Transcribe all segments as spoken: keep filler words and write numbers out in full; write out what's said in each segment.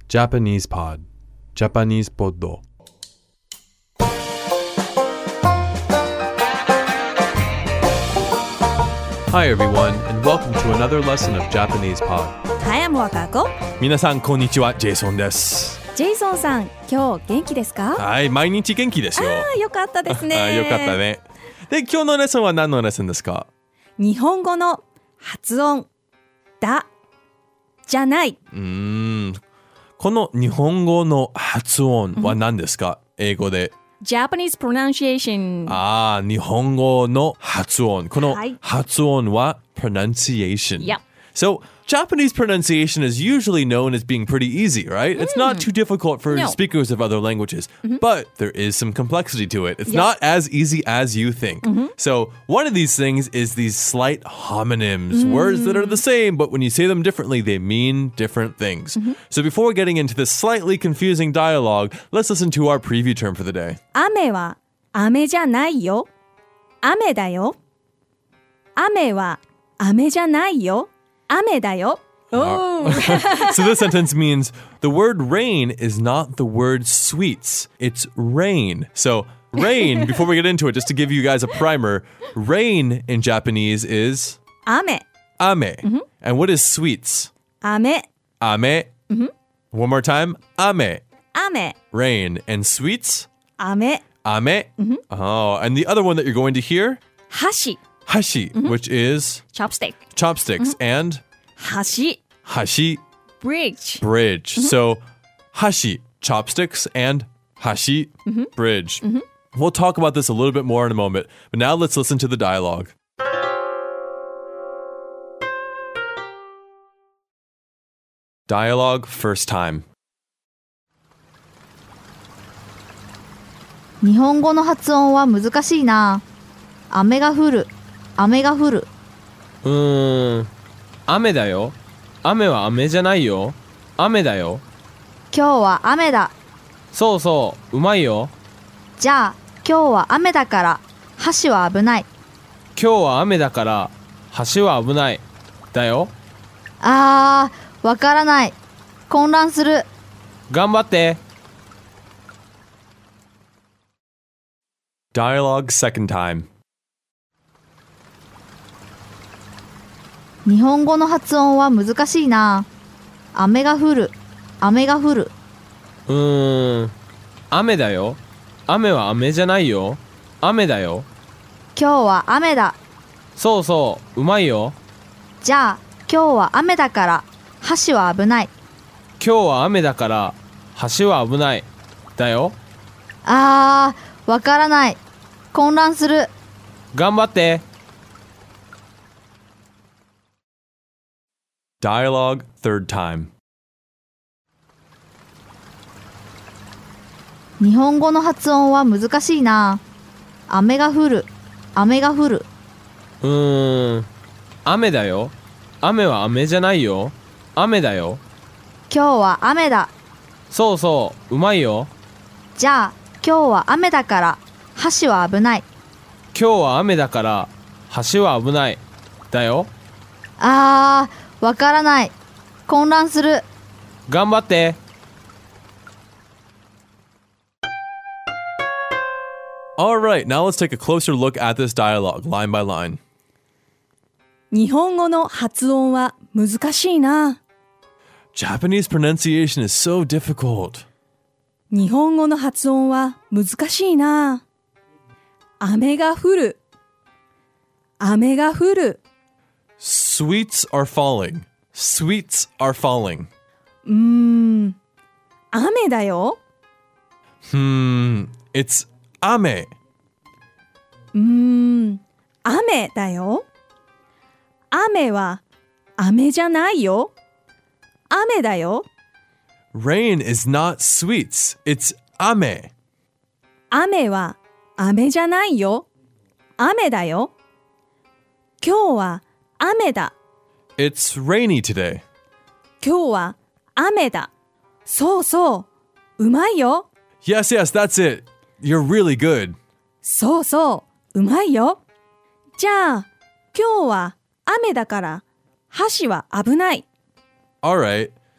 Japanese Pod Japanese Pod Hi everyone, and welcome to another lesson of Japanese Pod. Hi, I'm Wakako. 皆さんこんにちは、ジェイソンです。 ジェイソンさん、今日元気ですか？ はい、毎日元気ですよ。 ああ、よかったですね。 あよかったね。で、今日のレッスンは何のレッスンですか？ 日本語の発音、だ、じゃない。 うーん、この日本語の発音は何ですか？うん、英語で。 Japanese pronunciation。 ああ、日本語の発音。この発音は pronunciation. Yep. So, Japanese pronunciation is usually known as being pretty easy, right? Mm. It's not too difficult for no. speakers of other languages, mm-hmm. but there is some complexity to it. It's yep. not as easy as you think. Mm-hmm. So, one of these things is these slight homonyms, mm. words that are the same, but when you say them differently, they mean different things. Mm-hmm. So, before getting into this slightly confusing dialogue, let's listen to our preview term for the day. 雨は雨じゃないよ。雨だよ。雨は雨じゃないよ。雨だよ。Oh. So this sentence means the word rain is not the word sweets. It's rain. So rain, before we get into it, just to give you guys a primer, rain in Japanese is 雨。 雨. Mm-hmm. And what is sweets? 雨。 雨. Mm-hmm. One more time. 雨. 雨. Rain. And sweets? 雨. 雨. Mm-hmm. Oh, and the other one that you're going to hear? 箸. Hashi, mm-hmm. which is? Chopstick. Chopsticks. Mm-hmm. And? 箸. Hashi. Bridge. Bridge. Mm-hmm. So, hashi, chopsticks, and hashi, mm-hmm. bridge. Mm-hmm. We'll talk about this a little bit more in a moment, but now let's listen to the dialogue. Dialogue first time. 日本語の発音は難しいな。雨が降る、雨が降る。 うーん、雨だよ。雨は雨じゃないよ。雨だよ。 今日は雨だ。 そうそう、うまいよ。 じゃあ、今日は雨だから箸は危ない。 今日は雨だから橋は危ない。だよ。 あー、わからない。混乱する。 頑張って。 Dialogue second time. 日本語の発音は難しいな。雨が降る、雨が降る。 うーん、雨だよ。雨は雨じゃないよ。雨だよ。 今日は雨だ。 そうそう、うまいよ。 じゃあ、今日は雨だから箸は危ない。 今日は雨だから橋は危ない。だよ。 あー、わからない。混乱する。 頑張って。 Dialogue third time. 日本語の発音は難しいな。雨が降る、雨が降る。 うーん、雨だよ。雨は雨じゃないよ。雨だよ。 今日は雨だ。 そうそう、うまいよ。 じゃあ、今日は雨だから箸は危ない。 今日は雨だから橋は危ない。だよ。 あー、わからない。混乱する。 頑張って。 Alright, now let's take a closer look at this dialogue, line by line. 日本語の発音は難しいな。 Japanese pronunciation is so difficult. 日本語の発音は難しいな。雨が降る。雨が降る。 Sweets are falling. Sweets are falling. うーん、雨だよ。 Hmm, it's 雨。 うーん、雨だよ。雨は雨じゃないよ。雨だよ。 Rain is not sweets. It's 雨。 雨は雨じゃないよ。雨だよ。今日は雨だ。 It's rainy today. 今日は雨だ。そうそう。うまいよ。 Yes, yes, that's it. You're really good. そうそう。うまいよ。じゃあ、今日は雨だから箸は危ない。 All right.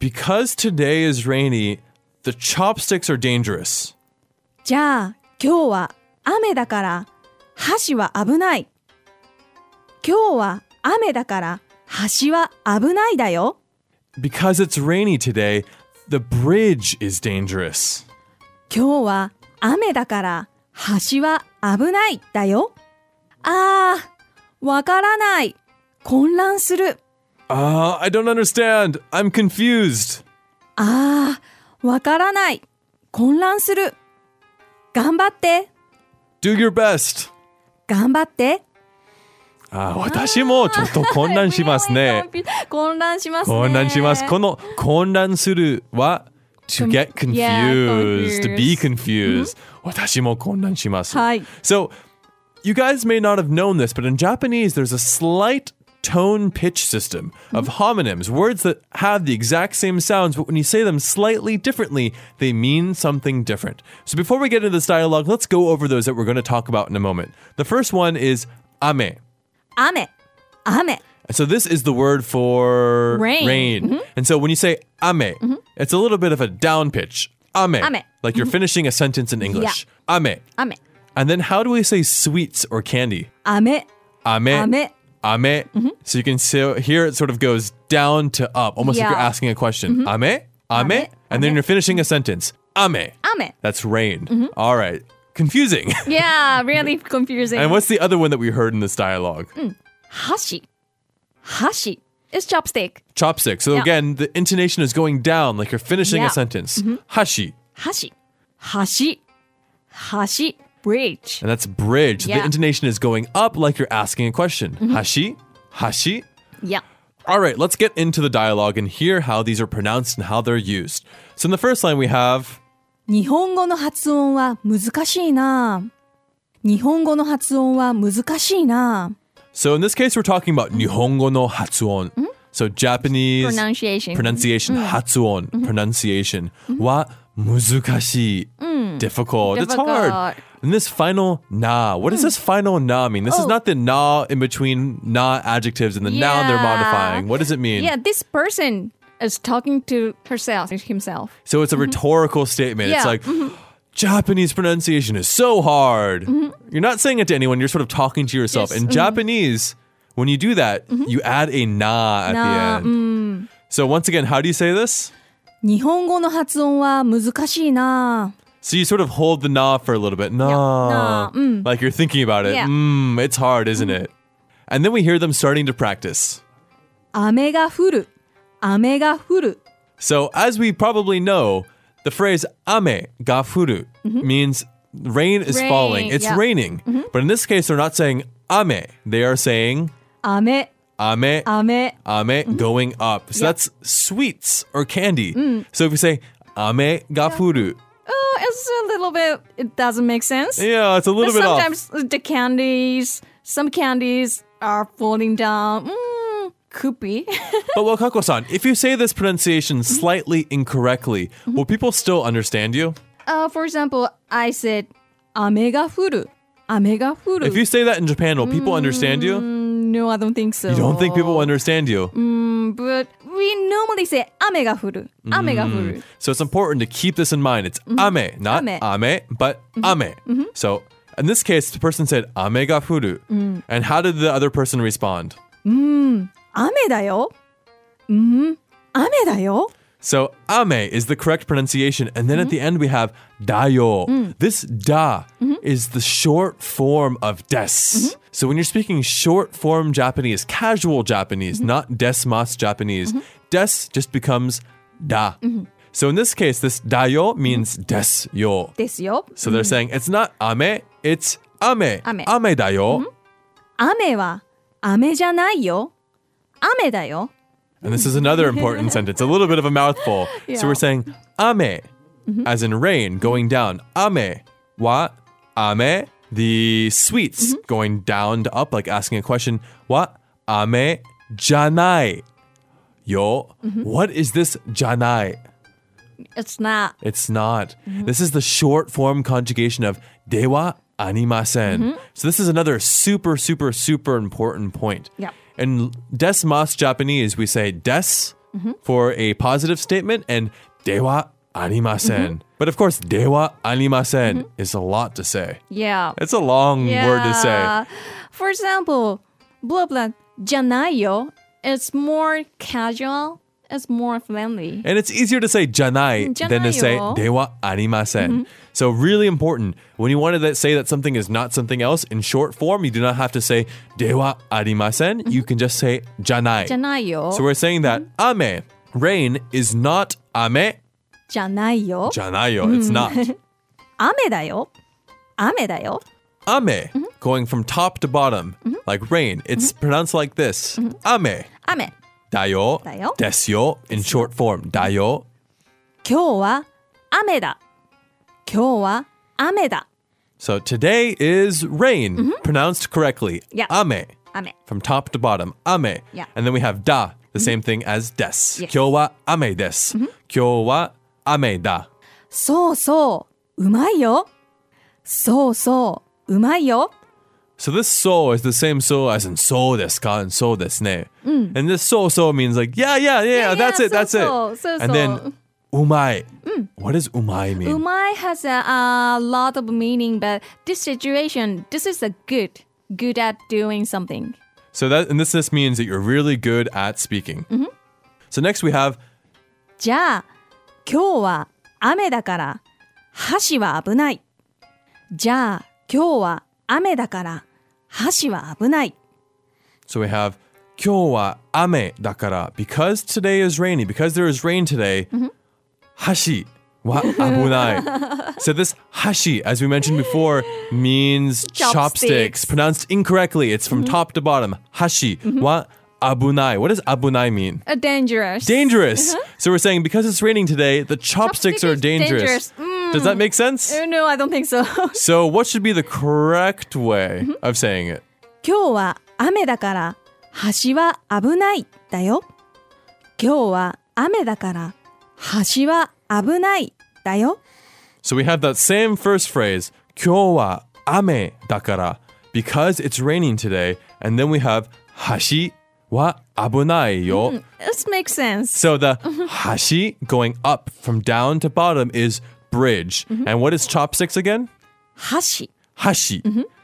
Because today is rainy, the chopsticks are dangerous. じゃあ今日は雨だから箸は危ない。今日は雨だから橋は危ないだよ。 Because it's rainy today, the bridge is dangerous. 今日は雨だから橋は危ないだよ。あー、わからない。混乱する。 Ah, I don't understand. I'm confused. あー、わからない。混乱する。頑張って。 Do your best. 頑張って。 あ、私もちょっと混乱しますね。 混乱しますね。 混乱します。この混乱するは to get confused, Yeah, to be confused. 私も混乱します。 はい。 So, you guys may not have known this, but in Japanese, there's a slight tone pitch system of homonyms, words that have the exact same sounds, but when you say them slightly differently, they mean something different. So before we get into this dialogue, let's go over those that we're going to talk about in a moment. The first one is ame. 雨、雨。 So this is the word for Rain. And so when you say ame, it's a little bit of a down pitch. Ame. Ame. Like you're finishing a sentence in English. Ame. 雨、 And then how do we say sweets or candy? 雨、 Ame. 雨。 Ame. So you can see here it sort of goes down to up, almost like Yeah. you're asking a question. Ame. Ame. Ame. And then you're finishing a sentence. Ame. 雨。 That's rain. All right. Confusing. Yeah, really confusing. And what's the other one that we heard in this dialogue? 箸、箸 is chopstick. Chopstick. So Yeah. again, the intonation is going down like you're finishing Yeah. a sentence. Hashi. 箸、箸、箸、bridge. And that's bridge. Yeah. The intonation is going up like you're asking a question. Hashi. Hashi. Yeah. All right, let's get into the dialogue and hear how these are pronounced and how they're used. So in the first line we have 日本語の発音は難しいな。日本語の発音は難しいな。 So in this case, we're talking about Nihongo no hatsuon. So Japanese Pronunciation. pronunciation, hatsuon, pronunciation. Wa muzukashii. Difficult. It's hard. Difficult. And this final na, what does this final na mean? This is Oh. not the na in between na adjectives and the noun they're Yeah. modifying. What does it mean? Yeah, this person is talking to herself, himself. So it's a rhetorical statement. It's Yeah. like, Japanese pronunciation is so hard. You're not saying it to anyone. You're sort of talking to yourself. Yes, In Japanese, when you do that, you add a na at Na, the end. So once again, how do you say this? 日本語の発音は難しいな。 So you sort of hold the na for a little bit. Na. Na, mm. Like you're thinking about it. Yeah. Mm, it's hard, isn't it? And then we hear them starting to practice. 雨が降る、雨が降る。 So as we probably know, the phrase ame ga furu means rain is Rain, falling. It's yeah. raining. But in this case, they're not saying ame. They are saying 雨、 ame, 雨。 ame going up. So that's sweets or candy. So if you say ame ga furu, Oh, it's a little bit, it doesn't make sense. yeah, it's a little But bit off. sometimes the candies, some candies are falling down. Mm, could be. But Wakako-san, if you say this pronunciation slightly incorrectly, will people still understand you? uh, for example, I said, 雨が降る、雨が降る。 If you say that in Japan, will people understand you? No, I don't think so. You don't think people will understand you? But we normally say 雨が降る、雨が降る。 So it's important to keep this in mind. It's ame, not Ame. ame, but ame. So in this case, the person said ame ga furu. And how did the other person respond? 雨だよ。うん、雨だよ。 So ame is the correct pronunciation. And then at the end we have dayo. This da is the short form of des. So when you're speaking short form Japanese, casual Japanese, not desmas Japanese, des just becomes da. So in this case, this dayo means des yo. ですよ。 So they're saying it's not ame, it's ame. Ame. Ame dayo. 雨は雨じゃないよ。雨だよ。 And this is another important sentence, a little bit of a mouthful. So we're saying ame, as in rain, going down. Ame wa ame, the sweets going down to up, like asking a question. Wa ame janai yo. What is this janai? It's not. It's not. This is the short form conjugation of dewa animasen. So this is another super, super, super important point. Yeah. In desmas Japanese, we say des for a positive statement and ではありません. But of course, ではありません is a lot to say. Yeah. It's a long yeah. word to say. For example, blah blah じゃないよ is more casual, it's more friendly. And it's easier to say じゃない than to say ではありません. So really important, when you want to say that something is not something else in short form, you do not have to say ではありません. You can just say じゃない. じゃないよ So we're saying that 雨 rain is not 雨じゃないよじゃないよ. It's not. 雨だよ雨だよ Ame, going from top to bottom, like rain. It's pronounced like this. Ame. 雨 Dayo. だよ Desyo in short form. Dayo. 今日は雨だ今日は雨だ So today is rain, pronounced correctly. Yeah. Ame. 雨 From top to bottom. Ame. Yeah. And then we have da, the same thing as des. Yes. 今日は雨です. 今日は雨だ. そうそううまいよそうそううまいよ So this so is the same so as in so desu ka and so desu ne. And this so so means like, yeah, yeah, yeah, Yeah, that's yeah, it, that's so, it. so, so, and so. then umai. What does umai mean? Umai has a, a lot of meaning, but this situation, this is a good, good at doing something. So that and this this means that you're really good at speaking. So next we have じゃあ、今日は雨だから箸は危ない。じゃあ、今日は雨だから箸は危ない。 so we have 今日は雨だから because today is rainy, because there is rain today. Hashi wa abunai. So this hashi, as we mentioned before, means chopsticks. Chopsticks. Pronounced incorrectly. It's from top to bottom. Hashi wa abunai. What does abunai mean? Uh, dangerous. Dangerous. So we're saying because it's raining today, the chopsticks Chopstick are is dangerous. dangerous. Mm. Does that make sense? Uh, no, I don't think so. So what should be the correct way of saying it? 今日は雨だから橋は危ないだよ。今日は雨だから橋は危ないだよ。 So we have that same first phrase, 今日は雨だから, because it's raining today, and then we have 橋は危ないよ. This makes sense. So the 橋 going up from down to bottom is bridge. And what is chopsticks again? 橋 Hashi.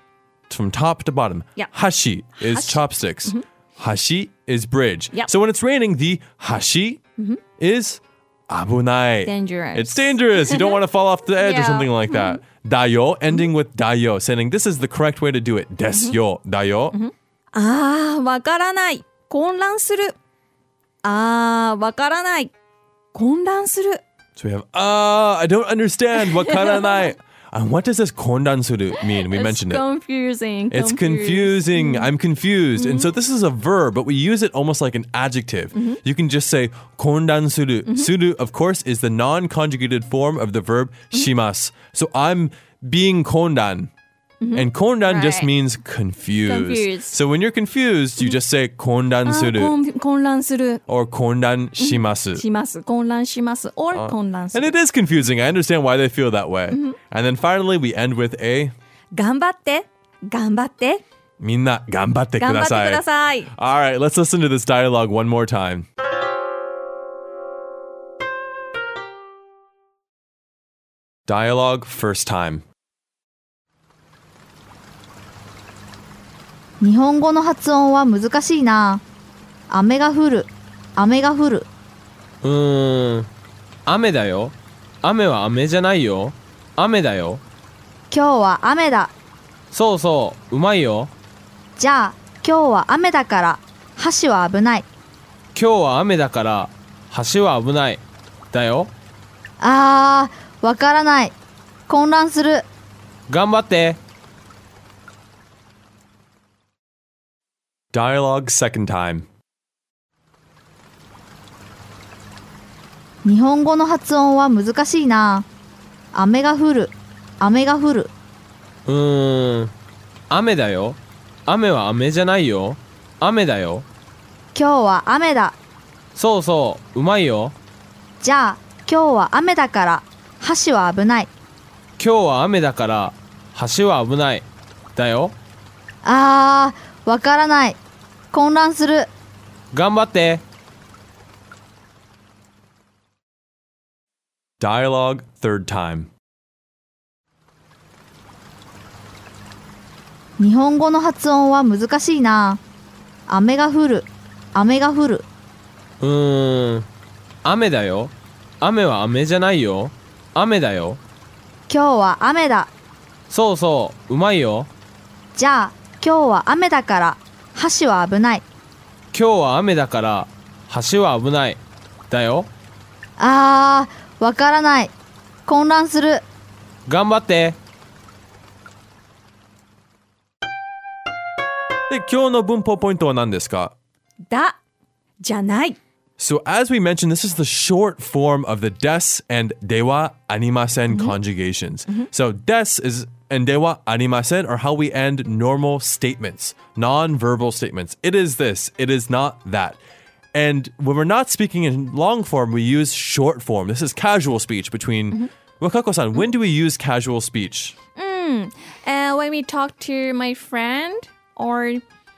From top to bottom. Yeah. Hashi is Hashi. chopsticks. Hashi is bridge. Yep. So when it's raining, the hashi is abunai. Dangerous. It's dangerous. You don't want to fall off the edge or Yeah. something like that. Dayo, ending with dayo, saying this is the correct way to do it. Desyo. Dayo. ああ、わからない。混乱する。ああ、わからない。混乱する。 So we have, ah, I don't understand. Wakaranai. And what does this kondansuru mean? We It's mentioned it. confusing. It's confusing. I'm confused. And so this is a verb, but we use it almost like an adjective. You can just say kondan suru. Suru, of course, is the non-conjugated form of the verb shimasu. So I'm being kondan. And kondan just Right. means confused. Confused. So when you're confused, you just say kondan あー suru こん混乱する。 or kondan shimasu. します。混乱します。or 混乱す And る。 it is confusing. I understand why they feel that way. And then finally, we end with a 頑張って。頑張って。 minna ganbatte 頑張ってくだ kudasai. さい。 All right, let's listen to this dialogue one more time. Dialogue first time. 日本語の発音は難しいな。雨が降る、雨が降る。 うーん雨だよ。雨は雨じゃないよ。雨だよ。 今日は雨だ。 そうそううまいよ。 じゃあ、今日は雨だから、橋は危ない。 今日は雨だから橋は危ないだよ。 あー、わからない。混乱する。 頑張って。 Dialogue second time. 日本語の発音は難しいな。雨が降る、雨が降る。 うーん雨だよ。雨は雨じゃないよ。雨だよ。 今日は雨だ。 そうそううまいよ。 じゃあ、今日は雨だから、橋は危ない。 今日は雨だから橋は危ないだよ。 あー、わからない。混乱する。 頑張って。 Dialogue third time. 日本語の発音は難しいな。雨が降る、雨が降る。 うーん雨だよ。雨は雨じゃないよ。雨だよ。 今日は雨だ。 そうそううまいよ。 じゃあ今日は雨だから箸は危ない。 今日は雨だから橋は危ないだよ。 あー、わからない。混乱する。 頑張って。 で、今日の文法ポイントは何ですか？ だじゃない。 So as we mentioned, this is the short form of the des and dewa animasen conjugations. So des is and dewa animasen are how we end normal statements, non-verbal statements. It is this, it is not that. And when we're not speaking in long form, we use short form. This is casual speech between... Wakako-san, when do we use casual speech? Mm, uh, when we talk to my friend or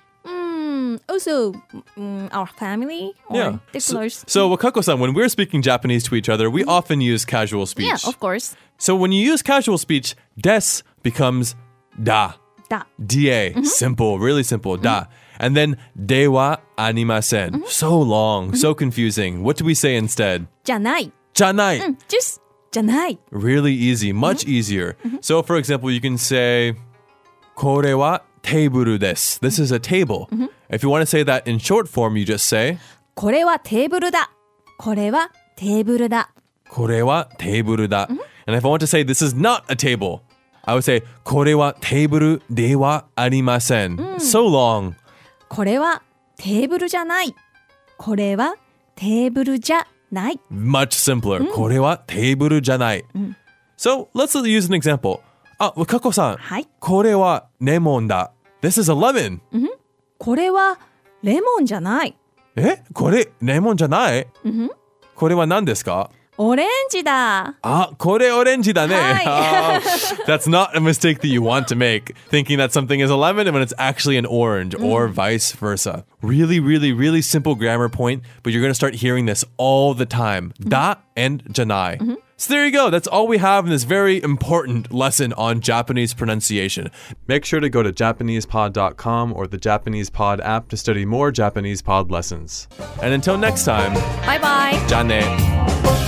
mm, also mm, our family or the So, close. so Wakako-san, when we're speaking Japanese to each other, we often use casual speech. Yeah, of course. So when you use casual speech, des becomes da. Da. Da. Simple, really simple. Da. And then dewa animasen. So long, so confusing. What do we say instead? じゃない。 Janai. Mm, just じゃない。 Really easy, much easier. So for example, you can say これはテーブルです. This is a table. If you want to say that in short form, you just say これはテーブルだ。これはテーブルだ。 これはテーブルだ. And if I want to say this is not a table, I would say これはテーブルではありません. So long. これはテーブルじゃない。これはテーブルじゃない。 Much simpler. これはテーブルじゃない. So let's use an example. あ、Wakako-san. はい。 これはレモンだ. This is a lemon. これはレモンじゃない。 え、これレモンじゃない？これは何ですか？ オレンジだ。 あ、これオレンジだね。 はい。 Oh, that's not a mistake that you want to make, thinking that something is a lemon when it's actually an orange, or vice versa. Really, really, really simple grammar point, but you're going to start hearing this all the time. Da and janai. So there you go. That's all we have in this very important lesson on Japanese pronunciation. Make sure to go to Japanese pod dot com or the Japanese Pod app to study more Japanese pod lessons. And until next time, バイバイ。 Jane.